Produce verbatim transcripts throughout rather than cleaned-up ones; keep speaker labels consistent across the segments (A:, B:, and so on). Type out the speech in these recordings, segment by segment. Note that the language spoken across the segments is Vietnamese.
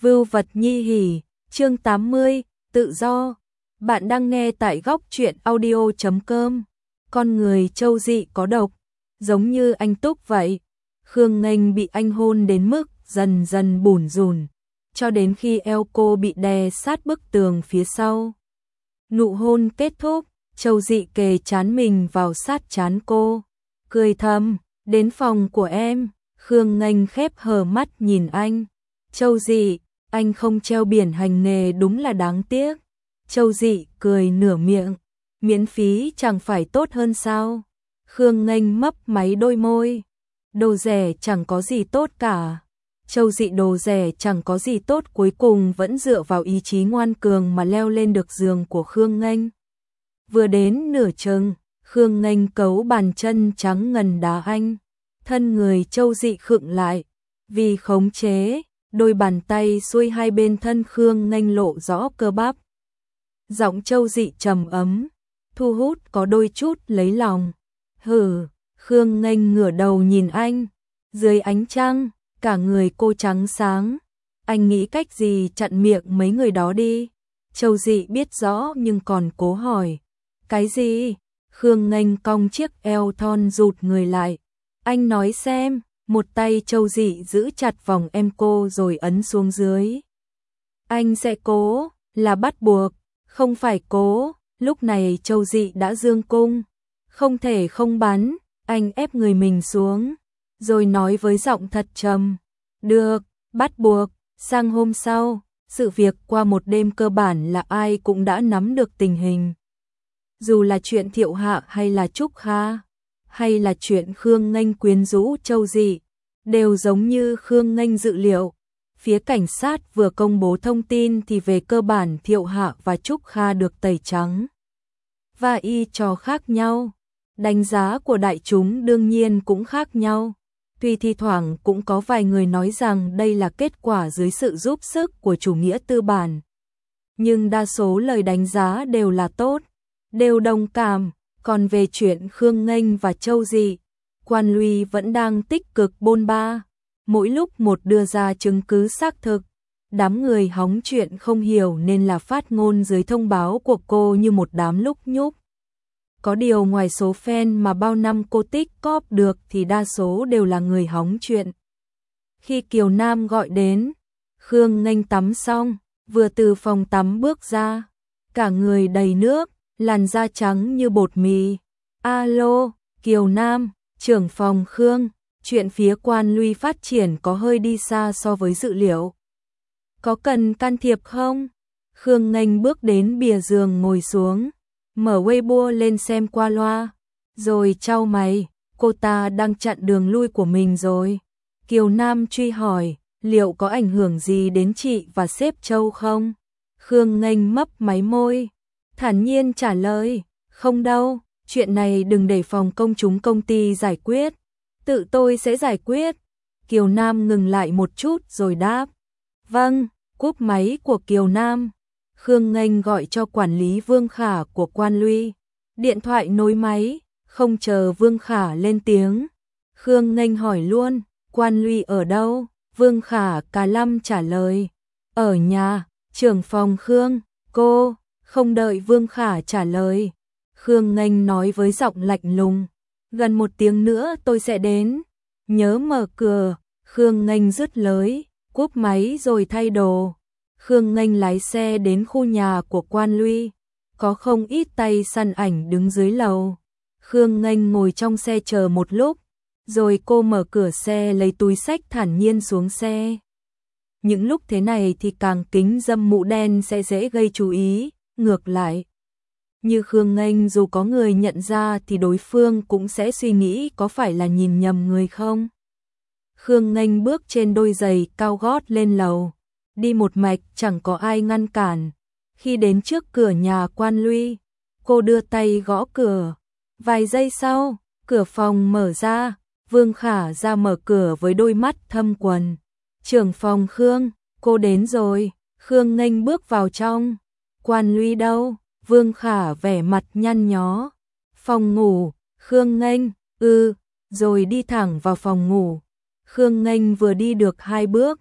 A: Vưu vật nhi hỉ, chương tám mươi, tự do. Bạn đang nghe tại góc truyện audio chấm com. Con người Châu Dị có độc, giống như anh Túc vậy. Khương Nghênh bị anh hôn đến mức dần dần bủn rủn, cho đến khi eo cô bị đè sát bức tường phía sau. Nụ hôn kết thúc, Châu Dị kề trán mình vào sát trán cô, cười thầm, đến phòng của em. Khương Nghênh khép hờ mắt nhìn anh. Châu Dị, anh không treo biển hành nghề đúng là đáng tiếc. Châu Dị cười nửa miệng, miễn phí chẳng phải tốt hơn sao? Khương Nghênh mấp máy đôi môi, đồ rẻ chẳng có gì tốt cả. Châu Dị đồ rẻ chẳng có gì tốt cuối cùng vẫn dựa vào ý chí ngoan cường mà leo lên được giường của Khương Nghênh. Vừa đến nửa chừng, Khương Nghênh cấu bàn chân trắng ngần đá anh. Thân người Châu Dị khựng lại, vì khống chế, đôi bàn tay xuôi hai bên thân Khương Nghênh lộ rõ cơ bắp. Giọng Châu Dị trầm ấm, thu hút có đôi chút lấy lòng. Hừ, Khương Nghênh ngửa đầu nhìn anh, dưới ánh trăng, cả người cô trắng sáng. Anh nghĩ cách gì chặn miệng mấy người đó đi? Châu Dị biết rõ nhưng còn cố hỏi. Cái gì? Khương Nghênh cong chiếc eo thon rụt người lại. Anh nói xem. Một tay Châu Dị giữ chặt vòng em cô rồi ấn xuống dưới. Anh sẽ cố, là bắt buộc, không phải cố. Lúc này Châu Dị đã dương cung, không thể không bắn. Anh ép người mình xuống, rồi nói với giọng thật trầm. Được, bắt buộc. Sang hôm sau, sự việc qua một đêm cơ bản là ai cũng đã nắm được tình hình. Dù là chuyện Thiệu Hạ hay là Trúc Kha, hay là chuyện Khương Nghênh quyến rũ Châu Dị, đều giống như Khương Nghênh dự liệu. Phía cảnh sát vừa công bố thông tin thì về cơ bản Thiệu Hạ và Trúc Kha được tẩy trắng. Và y trò khác nhau, đánh giá của đại chúng đương nhiên cũng khác nhau. Tuy thi thoảng cũng có vài người nói rằng đây là kết quả dưới sự giúp sức của chủ nghĩa tư bản. Nhưng đa số lời đánh giá đều là tốt, đều đồng cảm. Còn về chuyện Khương Nghênh và Châu Dị, Quan Luy vẫn đang tích cực bôn ba, mỗi lúc một đưa ra chứng cứ xác thực. Đám người hóng chuyện không hiểu nên là phát ngôn dưới thông báo của cô như một đám lúc nhúc. Có điều ngoài số fan mà bao năm cô tích cóp được thì đa số đều là người hóng chuyện. Khi Kiều Nam gọi đến, Khương Nghênh tắm xong, vừa từ phòng tắm bước ra, cả người đầy nước, làn da trắng như bột mì. Alo, Kiều Nam, trưởng phòng Khương, chuyện phía Quan Luy phát triển có hơi đi xa so với dự liệu. Có cần can thiệp không? Khương Nghênh bước đến bìa giường ngồi xuống, mở Weibo lên xem qua loa, rồi chau mày, cô ta đang chặn đường lui của mình rồi. Kiều Nam truy hỏi, liệu có ảnh hưởng gì đến chị và sếp Châu không? Khương Nghênh mấp máy môi, thản nhiên trả lời, không đâu, chuyện này đừng để phòng công chúng công ty giải quyết, tự tôi sẽ giải quyết. Kiều Nam ngừng lại một chút rồi đáp, vâng. Cúp máy của Kiều Nam, Khương Nghênh gọi cho quản lý Vương Khả của Quan Luy. Điện thoại nối máy, không chờ Vương Khả lên tiếng, Khương Nghênh hỏi luôn, Quan Luy ở đâu? Vương Khả cà lăm trả lời, ở nhà. Trưởng phòng Khương, cô. Không đợi Vương Khả trả lời, Khương Nghênh nói với giọng lạnh lùng, gần một tiếng nữa tôi sẽ đến, nhớ mở cửa. Khương Nghênh dứt lời, cúp máy rồi thay đồ. Khương Nghênh lái xe đến khu nhà của Quan Luy, có không ít tay săn ảnh đứng dưới lầu. Khương Nghênh ngồi trong xe chờ một lúc, rồi cô mở cửa xe lấy túi xách thản nhiên xuống xe. Những lúc thế này thì càng kính dâm mũ đen sẽ dễ gây chú ý. Ngược lại, như Khương Nghênh dù có người nhận ra thì đối phương cũng sẽ suy nghĩ có phải là nhìn nhầm người không. Khương Nghênh bước trên đôi giày cao gót lên lầu, đi một mạch chẳng có ai ngăn cản. Khi đến trước cửa nhà Quan Luy, cô đưa tay gõ cửa. Vài giây sau, cửa phòng mở ra, Vương Khả ra mở cửa với đôi mắt thâm quầng. Trưởng phòng Khương, cô đến rồi. Khương Nghênh bước vào trong. Quan Luy đâu? Vương Khả vẻ mặt nhăn nhó. Phòng ngủ. Khương Nghênh, ư, rồi đi thẳng vào phòng ngủ. Khương Nghênh vừa đi được hai bước,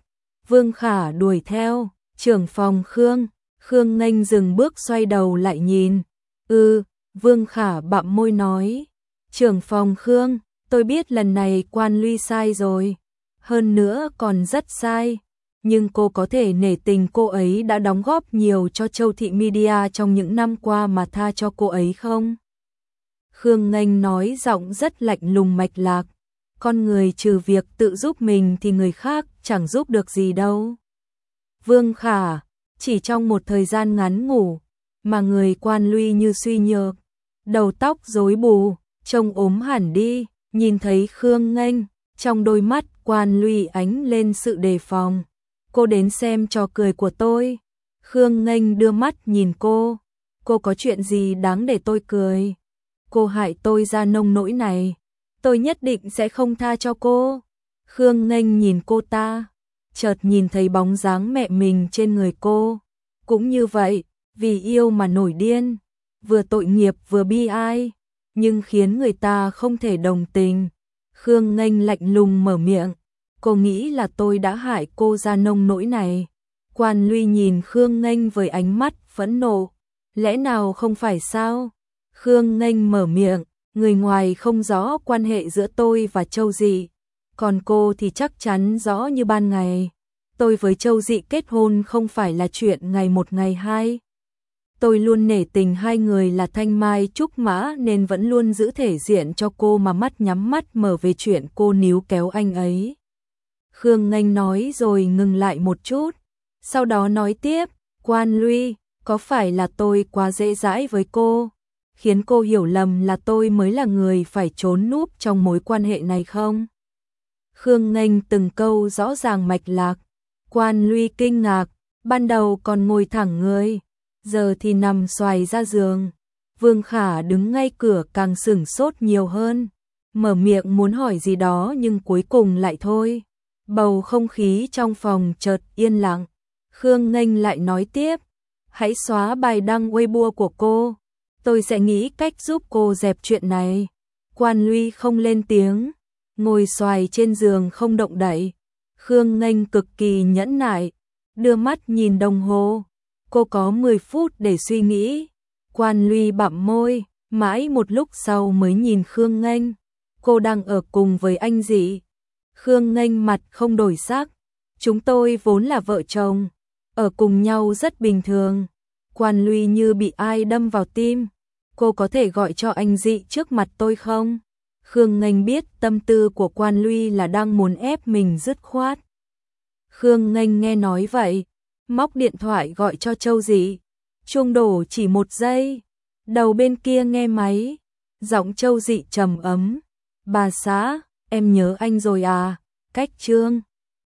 A: Vương Khả đuổi theo, trưởng phòng Khương, Khương Nghênh dừng bước xoay đầu lại nhìn. Ừ, Vương Khả bặm môi nói, trưởng phòng Khương, tôi biết lần này Quan Luy sai rồi, hơn nữa còn rất sai, nhưng cô có thể nể tình cô ấy đã đóng góp nhiều cho Châu Thị Media trong những năm qua mà tha cho cô ấy không? Khương Nghênh nói giọng rất lạnh lùng mạch lạc, con người trừ việc tự giúp mình thì người khác chẳng giúp được gì đâu. Vương Khả, chỉ trong một thời gian ngắn ngủ, mà người Quan Luy như suy nhược, đầu tóc rối bù, trông ốm hẳn đi, nhìn thấy Khương Nghênh, trong đôi mắt Quan Luy ánh lên sự đề phòng. Cô đến xem trò cười của tôi. Khương Nghênh đưa mắt nhìn cô, cô có chuyện gì đáng để tôi cười? Cô hại tôi ra nông nỗi này, tôi nhất định sẽ không tha cho cô. Khương Nghênh nhìn cô ta, chợt nhìn thấy bóng dáng mẹ mình trên người cô. Cũng như vậy, vì yêu mà nổi điên, vừa tội nghiệp vừa bi ai, nhưng khiến người ta không thể đồng tình. Khương Nghênh lạnh lùng mở miệng, cô nghĩ là tôi đã hại cô ra nông nỗi này. Quan Luy nhìn Khương Nghênh với ánh mắt phẫn nộ, lẽ nào không phải sao? Khương Nghênh mở miệng, người ngoài không rõ quan hệ giữa tôi và Châu Dị, còn cô thì chắc chắn rõ như ban ngày. Tôi với Châu Dị kết hôn không phải là chuyện ngày một ngày hai. Tôi luôn nể tình hai người là thanh mai trúc mã nên vẫn luôn giữ thể diện cho cô mà mắt nhắm mắt mở về chuyện cô níu kéo anh ấy. Khương Nghênh nói rồi ngừng lại một chút, sau đó nói tiếp, Quan Luy, có phải là tôi quá dễ dãi với cô, khiến cô hiểu lầm là tôi mới là người phải trốn núp trong mối quan hệ này không? Khương Nghênh từng câu rõ ràng mạch lạc. Quan Luy kinh ngạc, ban đầu còn ngồi thẳng người, giờ thì nằm xoài ra giường. Vương Khả đứng ngay cửa càng sửng sốt nhiều hơn, mở miệng muốn hỏi gì đó nhưng cuối cùng lại thôi. Bầu không khí trong phòng chợt yên lặng. Khương Nghênh lại nói tiếp, hãy xóa bài đăng Weibo của cô, tôi sẽ nghĩ cách giúp cô dẹp chuyện này. Quan Luy không lên tiếng, ngồi xoài trên giường không động đậy. Khương Nghênh cực kỳ nhẫn nại, đưa mắt nhìn đồng hồ, cô có mười phút để suy nghĩ. Quan Luy bặm môi, mãi một lúc sau mới nhìn Khương Nghênh, cô đang ở cùng với anh Dị. Khương Nghênh mặt không đổi sắc, chúng tôi vốn là vợ chồng, ở cùng nhau rất bình thường. Quan Luy như bị ai đâm vào tim, cô có thể gọi cho anh Dị trước mặt tôi không? Khương Nghênh biết tâm tư của Quan Luy là đang muốn ép mình dứt khoát. Khương Nghênh nghe nói vậy, móc điện thoại gọi cho Châu Dị. Chuông đổ chỉ một giây, đầu bên kia nghe máy, giọng Châu Dị trầm ấm, bà xã, em nhớ anh rồi à? Cách Trương